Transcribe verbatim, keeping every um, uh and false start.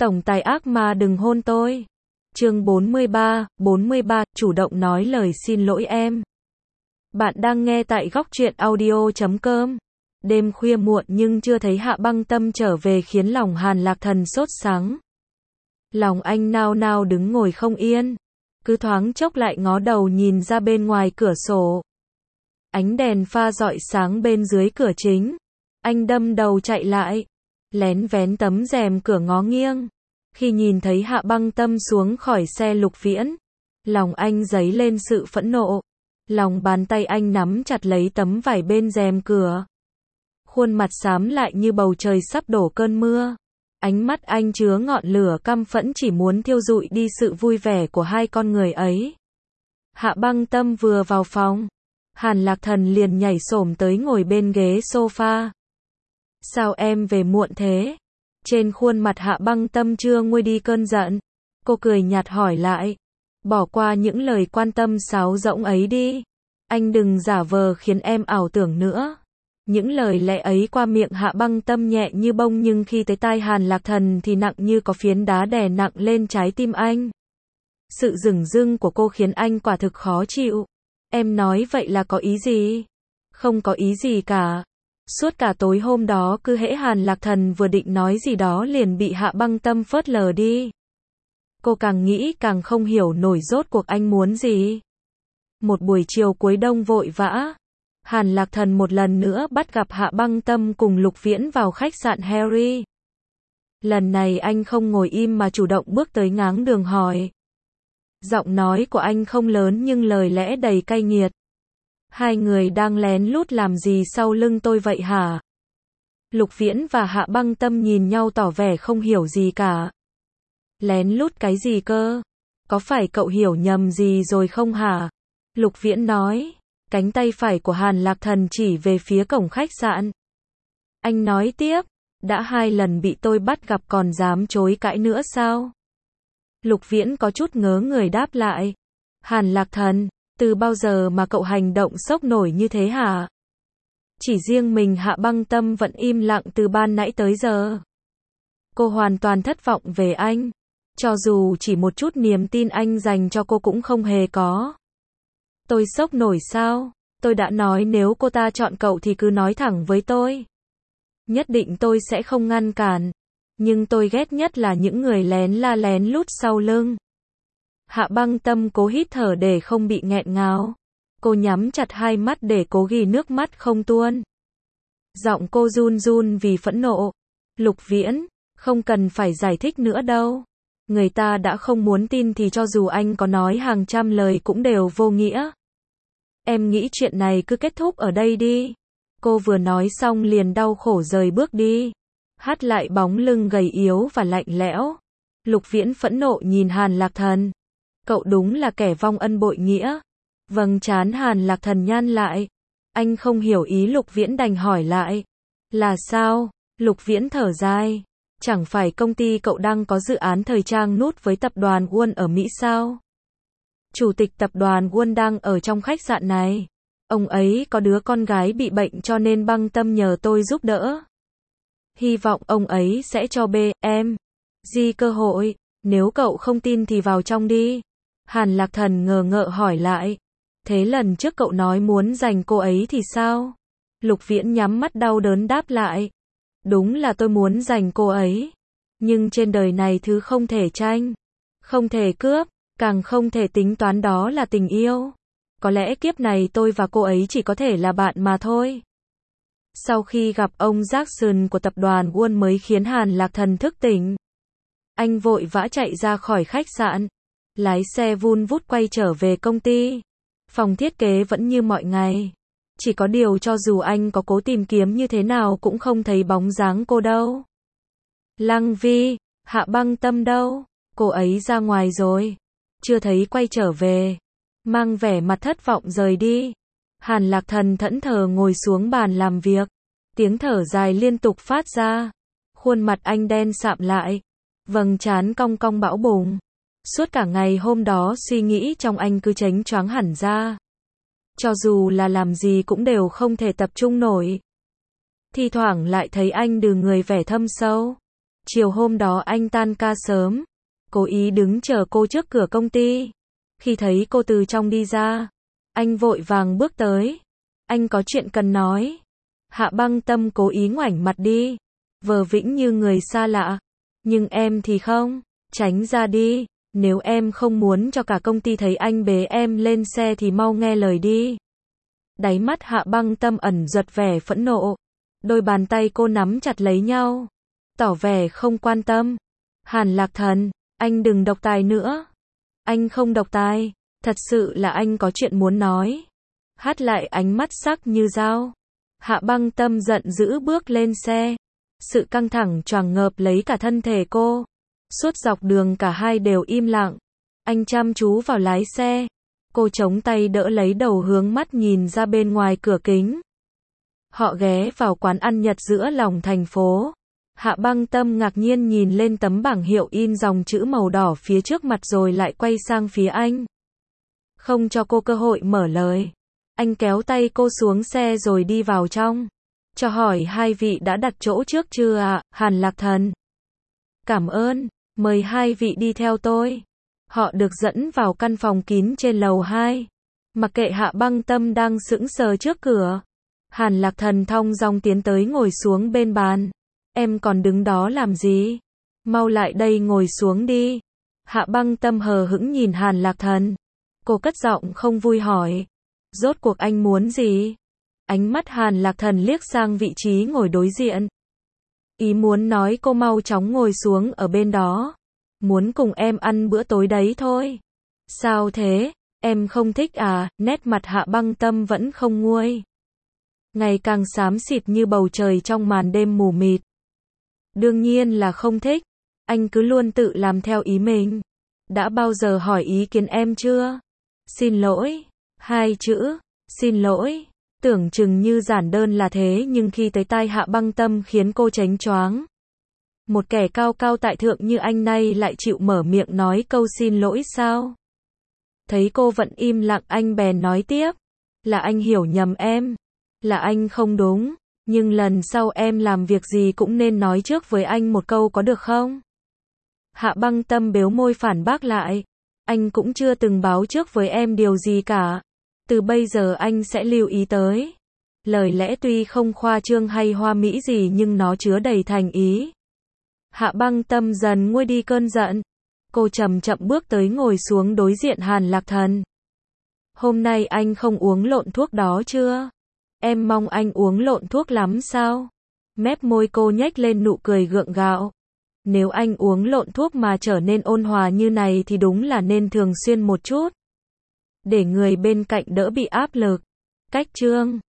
Tổng tài ác ma đừng hôn tôi. Chương bốn mươi ba, bốn mươi ba, chủ động nói lời xin lỗi em. Bạn đang nghe tại góc truyện audio chấm com. Đêm khuya muộn nhưng chưa thấy Hạ Băng Tâm trở về khiến lòng Hàn Lạc Thần sốt sắng. Lòng anh nao nao đứng ngồi không yên. Cứ thoáng chốc lại ngó đầu nhìn ra bên ngoài cửa sổ. Ánh đèn pha rọi sáng bên dưới cửa chính. Anh đâm đầu chạy lại. Lén vén tấm rèm cửa ngó nghiêng. Khi nhìn thấy Hạ Băng Tâm xuống khỏi xe Lục Viễn, lòng anh dấy lên sự phẫn nộ. Lòng bàn tay anh nắm chặt lấy tấm vải bên rèm cửa. Khuôn mặt xám lại như bầu trời sắp đổ cơn mưa. Ánh mắt anh chứa ngọn lửa căm phẫn chỉ muốn thiêu rụi đi sự vui vẻ của hai con người ấy. Hạ Băng Tâm vừa vào phòng, Hàn Lạc Thần liền nhảy xổm tới ngồi bên ghế sofa. Sao em về muộn thế? Trên khuôn mặt Hạ Băng Tâm chưa nguôi đi cơn giận. Cô cười nhạt hỏi lại. Bỏ qua những lời quan tâm sáo rỗng ấy đi. Anh đừng giả vờ khiến em ảo tưởng nữa. Những lời lẽ ấy qua miệng Hạ Băng Tâm nhẹ như bông nhưng khi tới tai Hàn Lạc Thần thì nặng như có phiến đá đè nặng lên trái tim anh. Sự dửng dưng của cô khiến anh quả thực khó chịu. Em nói vậy là có ý gì? Không có ý gì cả. Suốt cả tối hôm đó cứ hễ Hàn Lạc Thần vừa định nói gì đó liền bị Hạ Băng Tâm phớt lờ đi. Cô càng nghĩ càng không hiểu nổi rốt cuộc anh muốn gì. Một buổi chiều cuối đông vội vã, Hàn Lạc Thần một lần nữa bắt gặp Hạ Băng Tâm cùng Lục Viễn vào khách sạn Harry. Lần này anh không ngồi im mà chủ động bước tới ngáng đường hỏi. Giọng nói của anh không lớn nhưng lời lẽ đầy cay nghiệt. Hai người đang lén lút làm gì sau lưng tôi vậy hả? Lục Viễn và Hạ Băng Tâm nhìn nhau tỏ vẻ không hiểu gì cả. Lén lút cái gì cơ? Có phải cậu hiểu nhầm gì rồi không hả? Lục Viễn nói. Cánh tay phải của Hàn Lạc Thần chỉ về phía cổng khách sạn. Anh nói tiếp. Đã hai lần bị tôi bắt gặp còn dám chối cãi nữa sao? Lục Viễn có chút ngớ người đáp lại. Hàn Lạc Thần, từ bao giờ mà cậu hành động sốc nổi như thế hả? Chỉ riêng mình Hạ Băng Tâm vẫn im lặng từ ban nãy tới giờ. Cô hoàn toàn thất vọng về anh. Cho dù chỉ một chút niềm tin anh dành cho cô cũng không hề có. Tôi sốc nổi sao? Tôi đã nói nếu cô ta chọn cậu thì cứ nói thẳng với tôi. Nhất định tôi sẽ không ngăn cản. Nhưng tôi ghét nhất là những người lén la lén lút sau lưng. Hạ Băng Tâm cố hít thở để không bị nghẹn ngào. Cô nhắm chặt hai mắt để cố ghi nước mắt không tuôn. Giọng cô run run vì phẫn nộ. Lục Viễn, không cần phải giải thích nữa đâu. Người ta đã không muốn tin thì cho dù anh có nói hàng trăm lời cũng đều vô nghĩa. Em nghĩ chuyện này cứ kết thúc ở đây đi. Cô vừa nói xong liền đau khổ rời bước đi. Hắt lại bóng lưng gầy yếu và lạnh lẽo. Lục Viễn phẫn nộ nhìn Hàn Lạc Thần. Cậu đúng là kẻ vong ân bội nghĩa. Vâng, trán Hàn Lạc Thần nhăn lại. Anh không hiểu ý Lục Viễn đành hỏi lại. Là sao? Lục Viễn thở dài. Chẳng phải công ty cậu đang có dự án thời trang nút với tập đoàn Won ở Mỹ sao? Chủ tịch tập đoàn Won đang ở trong khách sạn này. Ông ấy có đứa con gái bị bệnh cho nên Băng Tâm nhờ tôi giúp đỡ. Hy vọng ông ấy sẽ cho B, em, Di cơ hội. Nếu cậu không tin thì vào trong đi. Hàn Lạc Thần ngờ ngợ hỏi lại. Thế lần trước cậu nói muốn giành cô ấy thì sao? Lục Viễn nhắm mắt đau đớn đáp lại. Đúng là tôi muốn giành cô ấy. Nhưng trên đời này thứ không thể tranh, không thể cướp, càng không thể tính toán đó là tình yêu. Có lẽ kiếp này tôi và cô ấy chỉ có thể là bạn mà thôi. Sau khi gặp ông Jackson của tập đoàn Won mới khiến Hàn Lạc Thần thức tỉnh. Anh vội vã chạy ra khỏi khách sạn. Lái xe vun vút quay trở về công ty. Phòng thiết kế vẫn như mọi ngày. Chỉ có điều cho dù anh có cố tìm kiếm như thế nào cũng không thấy bóng dáng cô đâu. Lăng Vi, Hạ Băng Tâm đâu? Cô ấy ra ngoài rồi. Chưa thấy quay trở về. Mang vẻ mặt thất vọng rời đi. Hàn Lạc Thần thẫn thờ ngồi xuống bàn làm việc. Tiếng thở dài liên tục phát ra. Khuôn mặt anh đen sạm lại. Vầng trán cong cong bão bùng. Suốt cả ngày hôm đó suy nghĩ trong anh cứ chếnh choáng hẳn ra. Cho dù là làm gì cũng đều không thể tập trung nổi. Thi thoảng lại thấy anh đừ người vẻ thâm sâu. Chiều hôm đó anh tan ca sớm, cố ý đứng chờ cô trước cửa công ty. Khi thấy cô từ trong đi ra, anh vội vàng bước tới. Anh có chuyện cần nói. Hạ Băng Tâm cố ý ngoảnh mặt đi, vờ vĩnh như người xa lạ. Nhưng em thì không, tránh ra đi. Nếu em không muốn cho cả công ty thấy anh bế em lên xe thì mau nghe lời đi. Đáy mắt Hạ Băng Tâm ẩn giật vẻ phẫn nộ. Đôi bàn tay cô nắm chặt lấy nhau, tỏ vẻ không quan tâm. Hàn Lạc Thần, anh đừng độc tài nữa. Anh không độc tài, thật sự là anh có chuyện muốn nói. Hát lại ánh mắt sắc như dao. Hạ Băng Tâm giận dữ bước lên xe. Sự căng thẳng choàng ngợp lấy cả thân thể cô. Suốt dọc đường cả hai đều im lặng. Anh chăm chú vào lái xe. Cô chống tay đỡ lấy đầu hướng mắt nhìn ra bên ngoài cửa kính. Họ ghé vào quán ăn Nhật giữa lòng thành phố. Hạ Băng Tâm ngạc nhiên nhìn lên tấm bảng hiệu in dòng chữ màu đỏ phía trước mặt rồi lại quay sang phía anh. Không cho cô cơ hội mở lời. Anh kéo tay cô xuống xe rồi đi vào trong. Cho hỏi hai vị đã đặt chỗ trước chưa ạ, Hàn Lạc Thần? Cảm ơn, mời hai vị đi theo tôi. Họ được dẫn vào căn phòng kín trên lầu hai. Mặc kệ Hạ Băng Tâm đang sững sờ trước cửa, Hàn Lạc Thần thong dong tiến tới ngồi xuống bên bàn. Em còn đứng đó làm gì? Mau lại đây ngồi xuống đi. Hạ Băng Tâm hờ hững nhìn Hàn Lạc Thần. Cô cất giọng không vui hỏi. Rốt cuộc anh muốn gì? Ánh mắt Hàn Lạc Thần liếc sang vị trí ngồi đối diện. Ý muốn nói cô mau chóng ngồi xuống ở bên đó. Muốn cùng em ăn bữa tối đấy thôi. Sao thế? Em không thích à? Nét mặt Hạ Băng Tâm vẫn không nguôi. Ngày càng xám xịt như bầu trời trong màn đêm mù mịt. Đương nhiên là không thích. Anh cứ luôn tự làm theo ý mình. Đã bao giờ hỏi ý kiến em chưa? Xin lỗi. Hai chữ. Xin lỗi. Tưởng chừng như giản đơn là thế nhưng khi tới tai Hạ Băng Tâm khiến cô chánh choáng. Một kẻ cao cao tại thượng như anh này lại chịu mở miệng nói câu xin lỗi sao? Thấy cô vẫn im lặng anh bèn nói tiếp. Là anh hiểu nhầm em. Là anh không đúng. Nhưng lần sau em làm việc gì cũng nên nói trước với anh một câu có được không? Hạ Băng Tâm bếu môi phản bác lại. Anh cũng chưa từng báo trước với em điều gì cả. Từ bây giờ anh sẽ lưu ý tới. Lời lẽ tuy không khoa trương hay hoa mỹ gì nhưng nó chứa đầy thành ý. Hạ Băng Tâm dần nguôi đi cơn giận. Cô chậm chậm bước tới ngồi xuống đối diện Hàn Lạc Thần. Hôm nay anh không uống lộn thuốc đó chưa? Em mong anh uống lộn thuốc lắm sao? Mép môi cô nhếch lên nụ cười gượng gạo. Nếu anh uống lộn thuốc mà trở nên ôn hòa như này thì đúng là nên thường xuyên một chút. Để người bên cạnh đỡ bị áp lực. Cách chương